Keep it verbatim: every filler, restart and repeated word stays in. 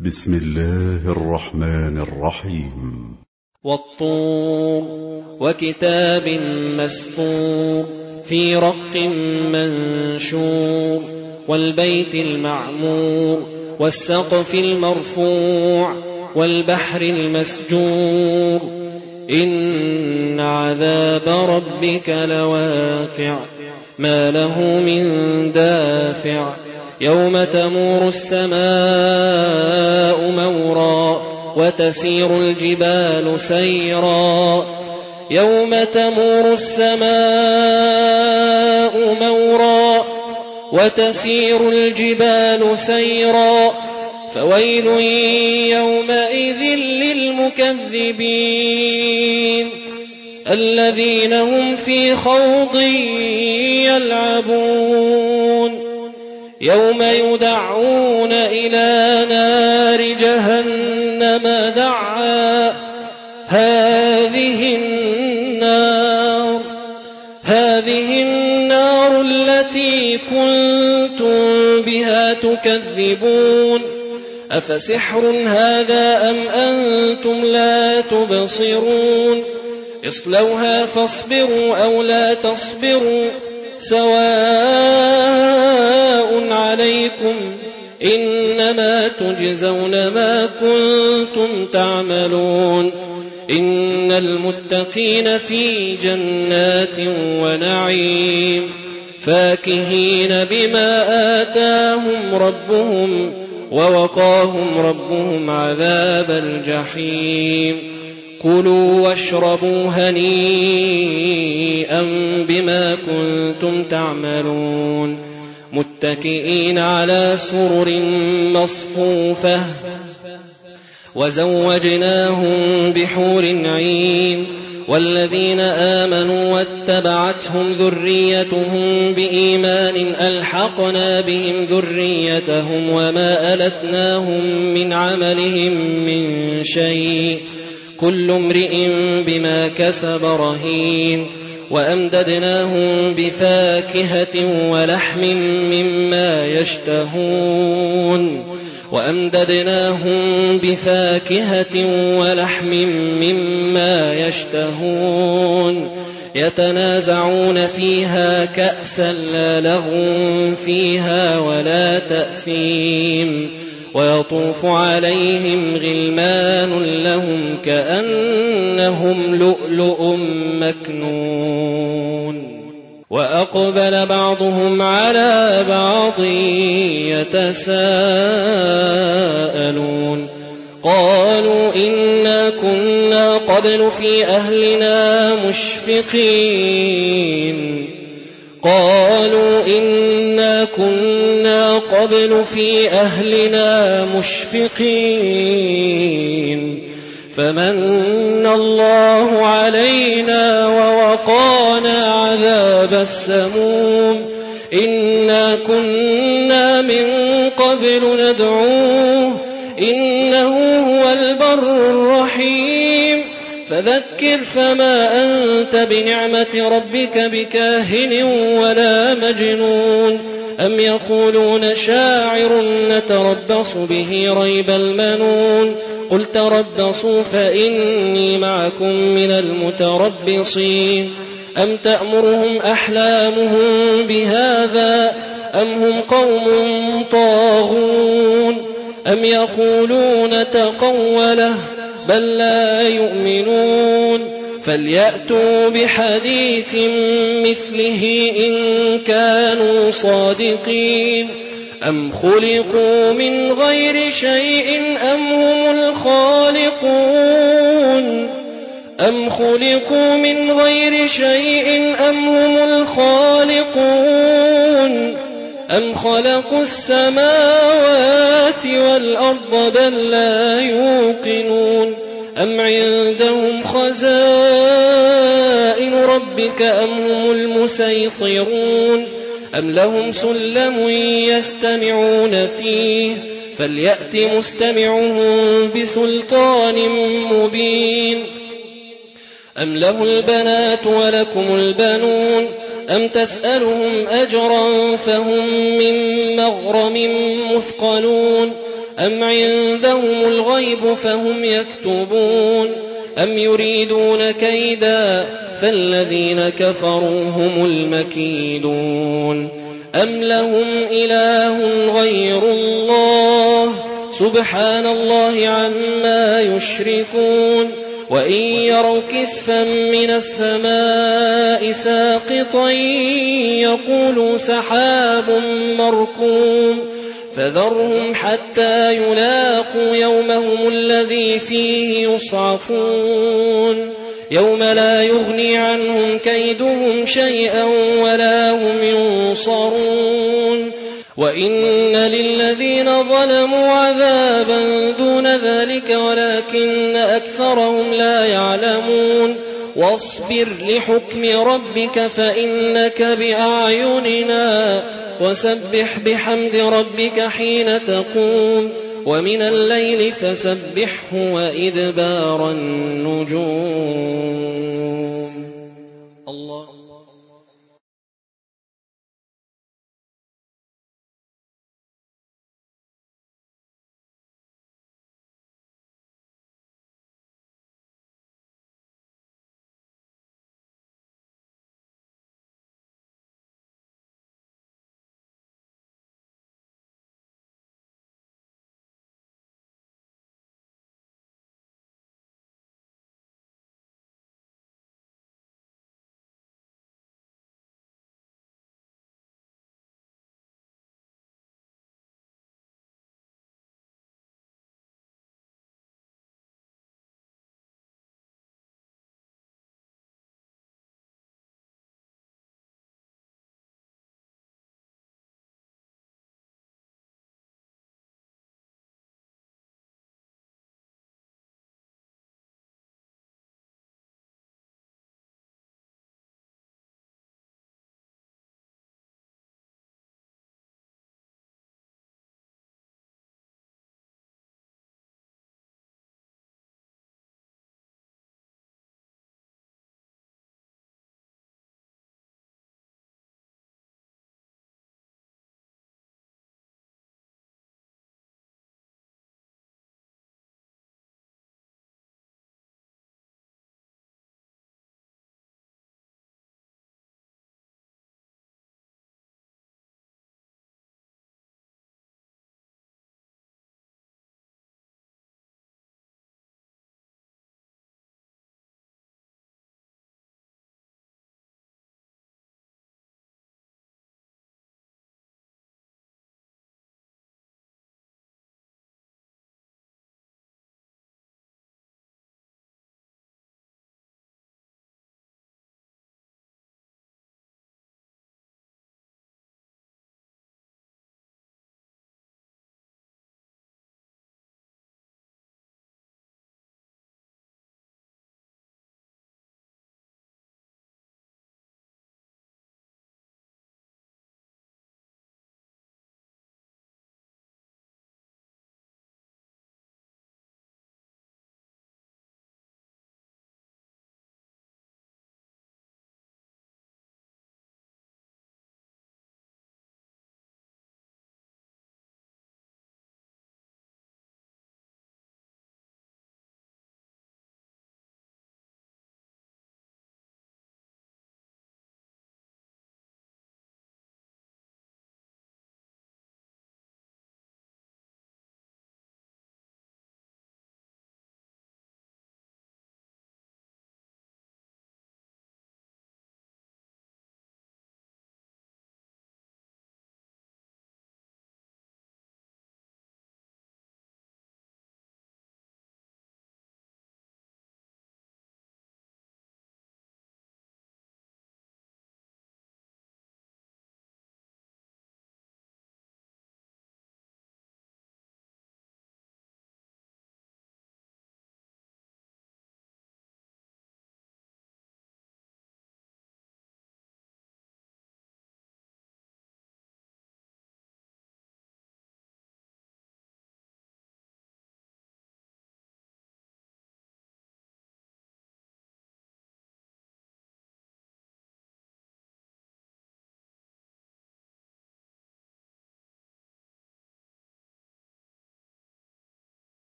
بسم الله الرحمن الرحيم. والطور وكتاب مسطور في رق منشور والبيت المعمور والسقف المرفوع والبحر المسجور إن عذاب ربك لواقع ما له من دافع يوم تمور السماء مورا وتسير الجبال سيرا يوم تمور السماء مورا وتسير الجبال سيرا فويل يومئذ للمكذبين الذين هم في خوض يلعبون يوم يدعون إلى نار جهنم دعا هذه النار هذه النار التي كنتم بها تكذبون أفسحر هذا أم أنتم لا تبصرون اصلوها فاصبروا أو لا تصبروا سواء عليكم إنما تجزون ما كنتم تعملون إن المتقين في جنات ونعيم فاكهين بما آتاهم ربهم ووقاهم ربهم عذاب الجحيم كلوا واشربوا هنيئا بما كنتم تعملون متكئين على سرر مصفوفة وزوجناهم بحور عين والذين آمنوا واتبعتهم ذريتهم بإيمان ألحقنا بهم ذريتهم وما ألتناهم من عملهم من شيء كل امرئ بما كسب رهين وأمددناهم بفاكهة ولحم مما يشتهون وأمددناهم بفاكهة ولحم مما يشتهون يتنازعون فيها كأسا لا لغو فيها ولا تأثيم ويطوف عليهم غلمان لهم كأنهم لؤلؤ مكنون وأقبل بعضهم على بعض يتساءلون قالوا إنا كنا قبل في أهلنا مشفقين قالوا إنا كنا قبل في أهلنا مشفقين فمن الله علينا ووقانا عذاب السموم إنا كنا من قبل ندعوه إنه هو البر الرحيم فذكر فما أنت بنعمة ربك بكاهن ولا مجنون أم يقولون شاعر نتربص به ريب المنون قل تربصوا فإني معكم من المتربصين أم تأمرهم أحلامهم بهذا أم هم قوم طاغون أم يقولون تقوله بل لا يؤمنون فليأتوا بحديث مثله إن كانوا صادقين أم خلقوا من غير شيء أم هم الخالقون أم خلقوا من غير شيء أم هم الخالقون أم خلقوا السماوات والأرض بل لا يوقنون أم عندهم خزائن ربك أم هم المسيطرون أم لهم سلم يستمعون فيه فليأت مستمعهم بسلطان مبين أم له البنات ولكم البنون أم تسألهم أجرا فهم من مغرم مثقلون أم عندهم الغيب فهم يكتبون أم يريدون كيدا فالذين كفروا هم المكيدون أم لهم إله غير الله سبحان الله عما يشركون وإن يروا كسفا من السماء ساقطا يقولوا سحاب مركوم فذرهم حتى يلاقوا يومهم الذي فيه يصعقون يوم لا يغني عنهم كيدهم شيئا ولا هم ينصرون وإن للذين ظلموا عذابا دون ذلك ولكن أكثرهم لا يعلمون واصبر لحكم ربك فإنك بأعيننا وسبح بحمد ربك حين تقوم ومن الليل فسبحه وإدبار النجوم الله